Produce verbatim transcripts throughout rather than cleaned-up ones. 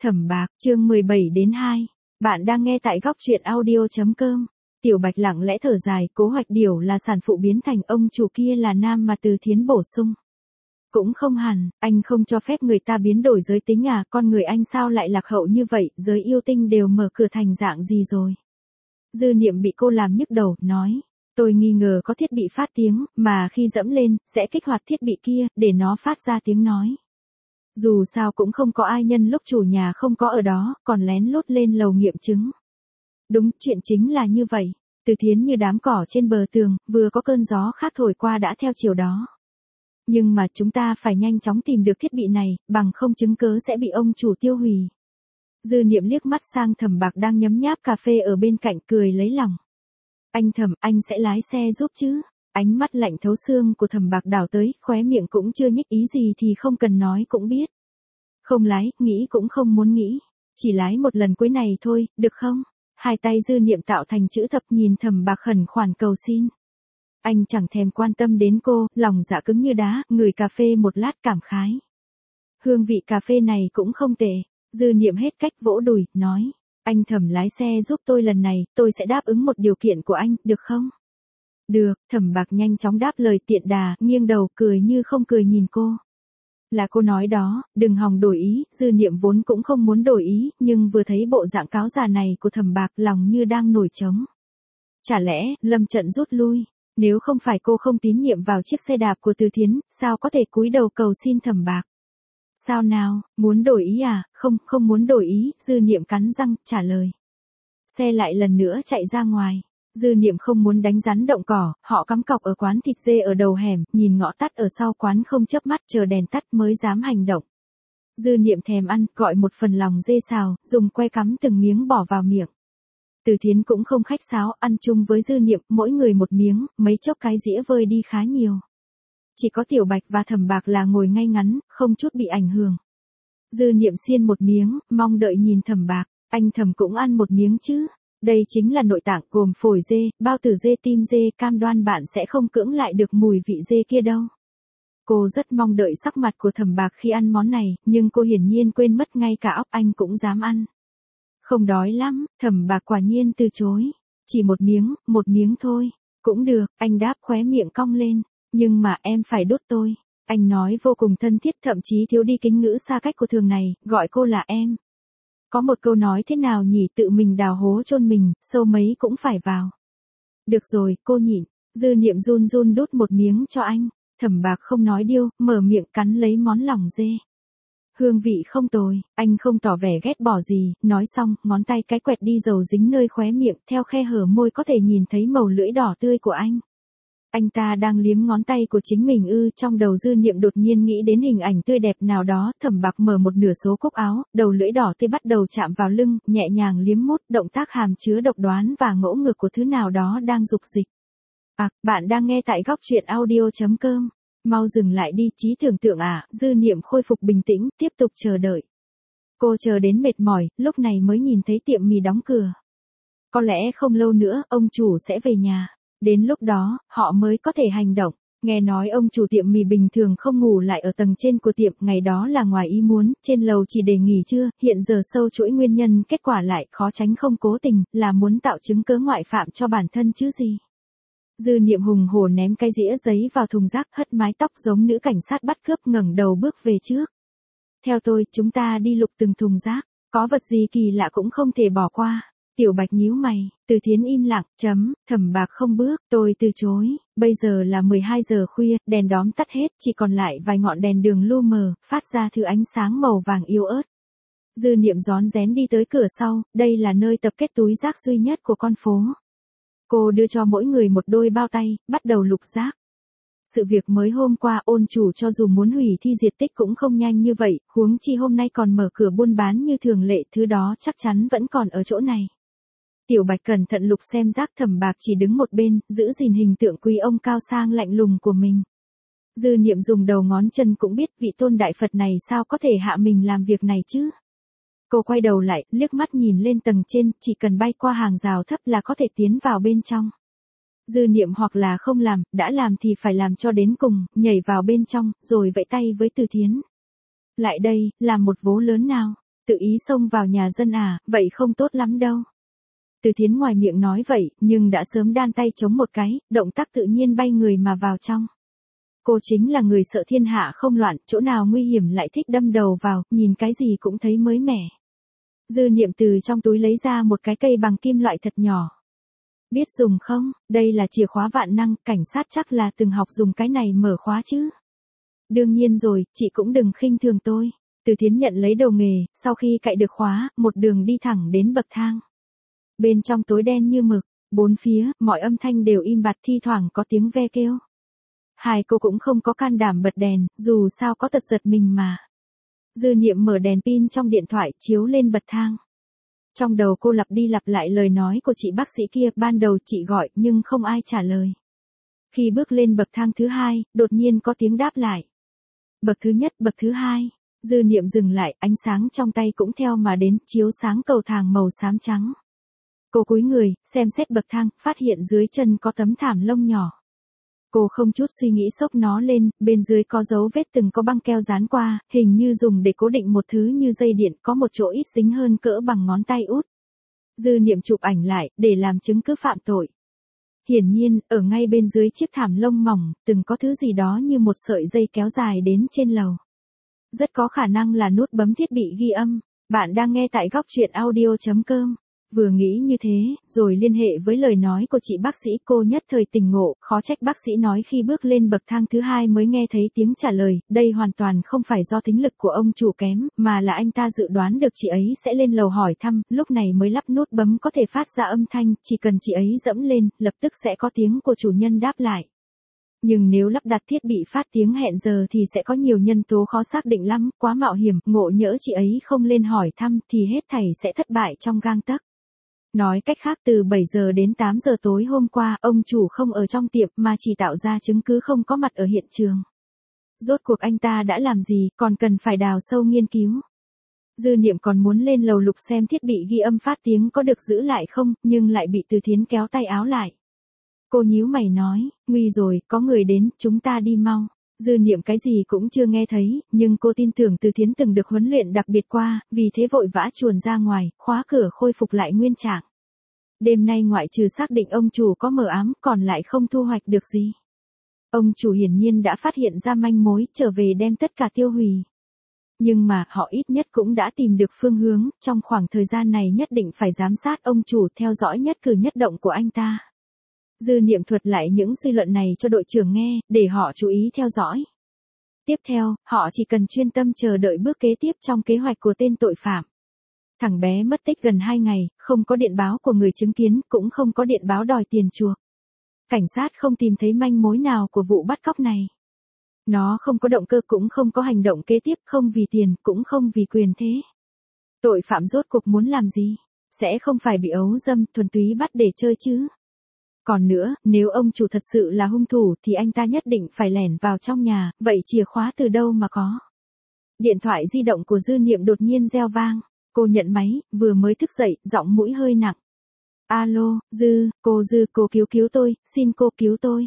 Thẩm Bạc, chương mười bảy đến hai. Bạn đang nghe tại góc truyện audio chấm com. Tiểu Bạch lặng lẽ thở dài, Cố Hoạch Điểu là sản phụ biến thành ông chủ kia là nam mà Từ Thiến bổ sung. Cũng không hẳn, anh không cho phép người ta biến đổi giới tính à, con người anh sao lại lạc hậu như vậy, giới yêu tinh đều mở cửa thành dạng gì rồi. Dư Niệm bị cô làm nhức đầu, nói. Tôi nghi ngờ có thiết bị phát tiếng, mà khi dẫm lên, sẽ kích hoạt thiết bị kia, để nó phát ra tiếng nói. Dù sao cũng không có ai nhân lúc chủ nhà không có ở đó, còn lén lút lên lầu nghiệm chứng. Đúng, chuyện chính là như vậy. Từ Thiến như đám cỏ trên bờ tường, vừa có cơn gió khác thổi qua đã theo chiều đó. Nhưng mà chúng ta phải nhanh chóng tìm được thiết bị này, bằng không chứng cớ sẽ bị ông chủ tiêu hủy. Dư Niệm liếc mắt sang Thẩm Bạc đang nhấm nháp cà phê ở bên cạnh, cười lấy lòng. Anh Thẩm, anh sẽ lái xe giúp chứ? Ánh mắt lạnh thấu xương của Thẩm Bạc đảo tới, khóe miệng cũng chưa nhích, ý gì thì không cần nói cũng biết. Không lái, nghĩ cũng không muốn nghĩ. Chỉ lái một lần cuối này thôi, được không? Hai tay Dư Niệm tạo thành chữ thập nhìn Thẩm Bạc khẩn khoản cầu xin. Anh chẳng thèm quan tâm đến cô, lòng dạ cứng như đá, ngửi cà phê một lát cảm khái. Hương vị cà phê này cũng không tệ. Dư Niệm hết cách vỗ đùi, nói. Anh Thẩm lái xe giúp tôi lần này, tôi sẽ đáp ứng một điều kiện của anh, được không? Được, Thẩm Bạc nhanh chóng đáp lời tiện đà, nghiêng đầu, cười như không cười nhìn cô. Là cô nói đó, đừng hòng đổi ý, Dư Niệm vốn cũng không muốn đổi ý, nhưng vừa thấy bộ dạng cáo già này của Thẩm Bạc lòng như đang nổi trống. Chả lẽ, lâm trận rút lui, nếu không phải cô không tín nhiệm vào chiếc xe đạp của Từ Thiến, sao có thể cúi đầu cầu xin Thẩm Bạc? Sao nào, muốn đổi ý à? Không, không muốn đổi ý, Dư Niệm cắn răng, trả lời. Xe lại lần nữa chạy ra ngoài. Dư Niệm không muốn đánh rắn động cỏ, họ cắm cọc ở quán thịt dê ở đầu hẻm, nhìn ngõ tắt ở sau quán không chớp mắt chờ đèn tắt mới dám hành động. Dư Niệm thèm ăn, gọi một phần lòng dê xào, dùng que cắm từng miếng bỏ vào miệng. Từ Thiến cũng không khách sáo, ăn chung với Dư Niệm, mỗi người một miếng, mấy chốc cái dĩa vơi đi khá nhiều. Chỉ có Tiểu Bạch và Thẩm Bạc là ngồi ngay ngắn, không chút bị ảnh hưởng. Dư Niệm xiên một miếng, mong đợi nhìn Thẩm Bạc, anh Thẩm cũng ăn một miếng chứ. Đây chính là nội tạng gồm phổi dê, bao tử dê, tim dê, cam đoan bạn sẽ không cưỡng lại được mùi vị dê kia đâu. Cô rất mong đợi sắc mặt của Thẩm Bạc khi ăn món này, nhưng cô hiển nhiên quên mất ngay cả óc anh cũng dám ăn. Không đói lắm, Thẩm Bạc quả nhiên từ chối. Chỉ một miếng, một miếng thôi. Cũng được, anh đáp khóe miệng cong lên. Nhưng mà em phải đút tôi. Anh nói vô cùng thân thiết, thậm chí thiếu đi kính ngữ xa cách của thường này, gọi cô là em. Có một câu nói thế nào nhỉ, tự mình đào hố chôn mình, sâu mấy cũng phải vào. Được rồi, cô nhịn. Dư Niệm run run đút một miếng cho anh. Thẩm Bạc không nói điêu, mở miệng cắn lấy món lòng dê. Hương vị không tồi, anh không tỏ vẻ ghét bỏ gì, nói xong, ngón tay cái quẹt đi dầu dính nơi khóe miệng, theo khe hở môi có thể nhìn thấy màu lưỡi đỏ tươi của anh. Anh ta đang liếm ngón tay của chính mình ư, trong đầu Dư Niệm đột nhiên nghĩ đến hình ảnh tươi đẹp nào đó, Thẩm Bạc mở một nửa số cúc áo, đầu lưỡi đỏ tươi bắt đầu chạm vào lưng, nhẹ nhàng liếm mút, động tác hàm chứa độc đoán và ngỗ ngược của thứ nào đó đang dục dịch. À, bạn đang nghe tại góc truyện audio chấm com. Mau dừng lại đi, trí tưởng tượng à, Dư Niệm khôi phục bình tĩnh, tiếp tục chờ đợi. Cô chờ đến mệt mỏi, lúc này mới nhìn thấy tiệm mì đóng cửa. Có lẽ không lâu nữa, ông chủ sẽ về nhà. Đến lúc đó, họ mới có thể hành động. Nghe nói ông chủ tiệm mì bình thường không ngủ lại ở tầng trên của tiệm, ngày đó là ngoài ý muốn, trên lầu chỉ để nghỉ trưa, hiện giờ sâu chuỗi nguyên nhân, kết quả lại khó tránh không cố tình, là muốn tạo chứng cớ ngoại phạm cho bản thân chứ gì. Dư Niệm hùng hổ ném cái dĩa giấy vào thùng rác, hất mái tóc giống nữ cảnh sát bắt cướp, ngẩng đầu bước về trước. Theo tôi, chúng ta đi lục từng thùng rác, có vật gì kỳ lạ cũng không thể bỏ qua. Tiểu Bạch nhíu mày, Từ Thiến im lặng, chấm, Thẩm Bạc không bước, tôi từ chối, bây giờ là mười hai giờ khuya, đèn đóm tắt hết, chỉ còn lại vài ngọn đèn đường lu mờ, phát ra thứ ánh sáng màu vàng yếu ớt. Dư Niệm rón rén đi tới cửa sau, đây là nơi tập kết túi rác duy nhất của con phố. Cô đưa cho mỗi người một đôi bao tay, bắt đầu lục rác. Sự việc mới hôm qua, ôn chủ cho dù muốn hủy thi diệt tích cũng không nhanh như vậy, huống chi hôm nay còn mở cửa buôn bán như thường lệ, thứ đó chắc chắn vẫn còn ở chỗ này. Tiểu Bạch cẩn thận lục xem rác, Thẩm Bạc chỉ đứng một bên, giữ gìn hình tượng quý ông cao sang lạnh lùng của mình. Dư Niệm dùng đầu ngón chân cũng biết vị tôn đại Phật này sao có thể hạ mình làm việc này chứ. Cô quay đầu lại, liếc mắt nhìn lên tầng trên, chỉ cần bay qua hàng rào thấp là có thể tiến vào bên trong. Dư Niệm hoặc là không làm, đã làm thì phải làm cho đến cùng, nhảy vào bên trong, rồi vẫy tay với Từ Thiến. Lại đây, làm một vố lớn nào. Tự ý xông vào nhà dân à, vậy không tốt lắm đâu. Từ Thiến ngoài miệng nói vậy, nhưng đã sớm đan tay chống một cái, động tác tự nhiên bay người mà vào trong. Cô chính là người sợ thiên hạ không loạn, chỗ nào nguy hiểm lại thích đâm đầu vào, nhìn cái gì cũng thấy mới mẻ. Dư Niệm từ trong túi lấy ra một cái cây bằng kim loại thật nhỏ. Biết dùng không, đây là chìa khóa vạn năng, cảnh sát chắc là từng học dùng cái này mở khóa chứ. Đương nhiên rồi, chị cũng đừng khinh thường tôi. Từ Thiến nhận lấy đầu nghề, sau khi cạy được khóa, một đường đi thẳng đến bậc thang. Bên trong tối đen như mực, bốn phía, mọi âm thanh đều im bặt, thi thoảng có tiếng ve kêu. Hai cô cũng không có can đảm bật đèn, dù sao có tật giật mình mà. Dư Niệm mở đèn pin trong điện thoại chiếu lên bậc thang. Trong đầu cô lặp đi lặp lại lời nói của chị bác sĩ kia, ban đầu chị gọi nhưng không ai trả lời. Khi bước lên bậc thang thứ hai, đột nhiên có tiếng đáp lại. Bậc thứ nhất, bậc thứ hai. Dư Niệm dừng lại, ánh sáng trong tay cũng theo mà đến, chiếu sáng cầu thang màu xám trắng. Cô cúi người, xem xét bậc thang, phát hiện dưới chân có tấm thảm lông nhỏ. Cô không chút suy nghĩ xốc nó lên, bên dưới có dấu vết từng có băng keo dán qua, hình như dùng để cố định một thứ như dây điện, có một chỗ ít dính hơn cỡ bằng ngón tay út. Dư Niệm chụp ảnh lại, để làm chứng cứ phạm tội. Hiển nhiên, ở ngay bên dưới chiếc thảm lông mỏng, từng có thứ gì đó như một sợi dây kéo dài đến trên lầu. Rất có khả năng là nút bấm thiết bị ghi âm. Bạn đang nghe tại góc truyện audio chấm com. Vừa nghĩ như thế, rồi liên hệ với lời nói của chị bác sĩ, cô nhất thời tỉnh ngộ, khó trách bác sĩ nói khi bước lên bậc thang thứ hai mới nghe thấy tiếng trả lời, đây hoàn toàn không phải do thính lực của ông chủ kém, mà là anh ta dự đoán được chị ấy sẽ lên lầu hỏi thăm, lúc này mới lắp nút bấm có thể phát ra âm thanh, chỉ cần chị ấy dẫm lên, lập tức sẽ có tiếng của chủ nhân đáp lại. Nhưng nếu lắp đặt thiết bị phát tiếng hẹn giờ thì sẽ có nhiều nhân tố khó xác định lắm, quá mạo hiểm, ngộ nhỡ chị ấy không lên hỏi thăm thì hết thảy sẽ thất bại trong gang tấc. Nói cách khác, từ bảy giờ đến tám giờ tối hôm qua, ông chủ không ở trong tiệm mà chỉ tạo ra chứng cứ không có mặt ở hiện trường. Rốt cuộc anh ta đã làm gì, còn cần phải đào sâu nghiên cứu. Dư Niệm còn muốn lên lầu lục xem thiết bị ghi âm phát tiếng có được giữ lại không, nhưng lại bị Từ Thiến kéo tay áo lại. Cô nhíu mày nói, nguy rồi, có người đến, chúng ta đi mau. Dư Niệm cái gì cũng chưa nghe thấy, nhưng cô tin tưởng Từ Thiến từng được huấn luyện đặc biệt qua, vì thế vội vã chuồn ra ngoài, khóa cửa khôi phục lại nguyên trạng. Đêm nay ngoại trừ xác định ông chủ có mờ ám, còn lại không thu hoạch được gì. Ông chủ hiển nhiên đã phát hiện ra manh mối, trở về đem tất cả tiêu hủy. Nhưng mà, họ ít nhất cũng đã tìm được phương hướng, trong khoảng thời gian này nhất định phải giám sát ông chủ, theo dõi nhất cử nhất động của anh ta. Dư Niệm thuật lại những suy luận này cho đội trưởng nghe, để họ chú ý theo dõi. Tiếp theo, họ chỉ cần chuyên tâm chờ đợi bước kế tiếp trong kế hoạch của tên tội phạm. Thằng bé mất tích gần hai ngày, không có điện báo của người chứng kiến, cũng không có điện báo đòi tiền chuộc. Cảnh sát không tìm thấy manh mối nào của vụ bắt cóc này. Nó không có động cơ, cũng không có hành động kế tiếp, không vì tiền, cũng không vì quyền thế. Tội phạm rốt cuộc muốn làm gì? Sẽ không phải bị ấu dâm, thuần túy bắt để chơi chứ? Còn nữa, nếu ông chủ thật sự là hung thủ thì anh ta nhất định phải lẻn vào trong nhà, vậy chìa khóa từ đâu mà có? Điện thoại di động của Dư Niệm đột nhiên reo vang. Cô nhận máy, vừa mới thức dậy, giọng mũi hơi nặng. Alo, Dư, cô Dư, cô cứu cứu tôi, xin cô cứu tôi.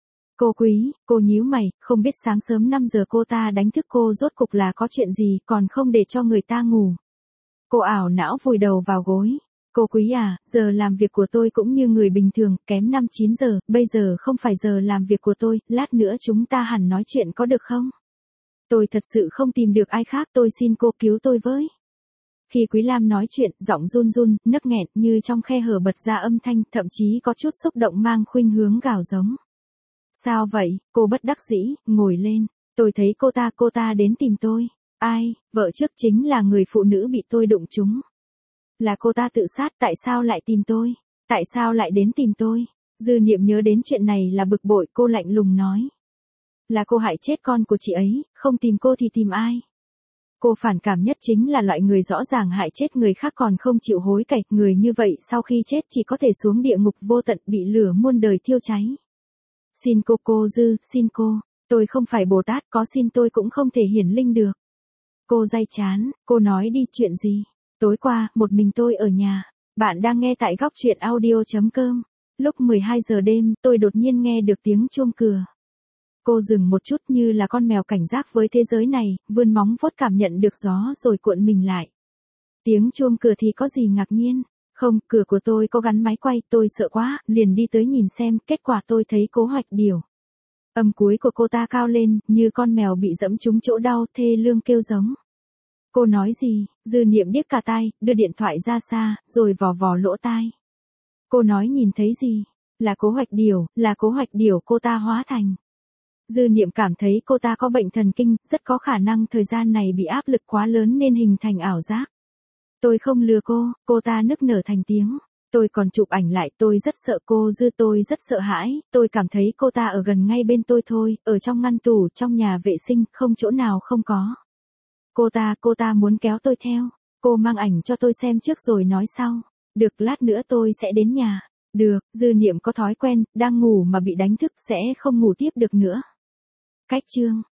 Cô Quý, cô nhíu mày, không biết sáng sớm năm giờ cô ta đánh thức cô rốt cục là có chuyện gì, còn không để cho người ta ngủ. Cô ảo não vùi đầu vào gối. Cô Quý à, giờ làm việc của tôi cũng như người bình thường, kém năm chín giờ, bây giờ không phải giờ làm việc của tôi, lát nữa chúng ta hẳn nói chuyện có được không? Tôi thật sự không tìm được ai khác, tôi xin cô cứu tôi với. Khi Quý Lam nói chuyện, giọng run run, nấc nghẹn, như trong khe hở bật ra âm thanh, thậm chí có chút xúc động mang khuynh hướng gào giống. Sao vậy? Cô bất đắc dĩ, ngồi lên. Tôi thấy cô ta, cô ta đến tìm tôi. Ai? Vợ trước chính là người phụ nữ bị tôi đụng trúng. Là cô ta tự sát, tại sao lại tìm tôi? Tại sao lại đến tìm tôi? Dư Niệm nhớ đến chuyện này là bực bội, cô lạnh lùng nói. Là cô hại chết con của chị ấy, không tìm cô thì tìm ai? Cô phản cảm nhất chính là loại người rõ ràng hại chết người khác còn không chịu hối cải, người như vậy sau khi chết chỉ có thể xuống địa ngục vô tận, bị lửa muôn đời thiêu cháy. Xin cô cô Dư, xin cô, tôi không phải Bồ Tát, có xin tôi cũng không thể hiển linh được. Cô day chán, cô nói đi, chuyện gì? Tối qua, một mình tôi ở nhà. Bạn đang nghe tại góc truyện audio chấm com. Lúc mười hai giờ đêm, tôi đột nhiên nghe được tiếng chuông cửa. Cô dừng một chút như là con mèo cảnh giác với thế giới này, vươn móng vuốt cảm nhận được gió rồi cuộn mình lại. Tiếng chuông cửa thì có gì ngạc nhiên. Không, cửa của tôi có gắn máy quay, tôi sợ quá, liền đi tới nhìn xem, kết quả tôi thấy Cố Hoạch Điểu. Âm cuối của cô ta cao lên, như con mèo bị dẫm trúng chỗ đau, thê lương kêu giống. Cô nói gì? Dư Niệm điếc cả tai, đưa điện thoại ra xa, rồi vò vò lỗ tai. Cô nói nhìn thấy gì? Là Cố Hoạch Điểu, là Cố Hoạch Điểu cô ta hóa thành. Dư Niệm cảm thấy cô ta có bệnh thần kinh, rất có khả năng thời gian này bị áp lực quá lớn nên hình thành ảo giác. Tôi không lừa cô, cô ta nức nở thành tiếng. Tôi còn chụp ảnh lại, tôi rất sợ cô Dư, tôi rất sợ hãi, tôi cảm thấy cô ta ở gần ngay bên tôi thôi, ở trong ngăn tủ, trong nhà vệ sinh, không chỗ nào không có. Cô ta, cô ta muốn kéo tôi theo, cô mang ảnh cho tôi xem trước rồi nói sau. Được, lát nữa tôi sẽ đến nhà. Được, Dư Niệm có thói quen, đang ngủ mà bị đánh thức sẽ không ngủ tiếp được nữa. Cách chương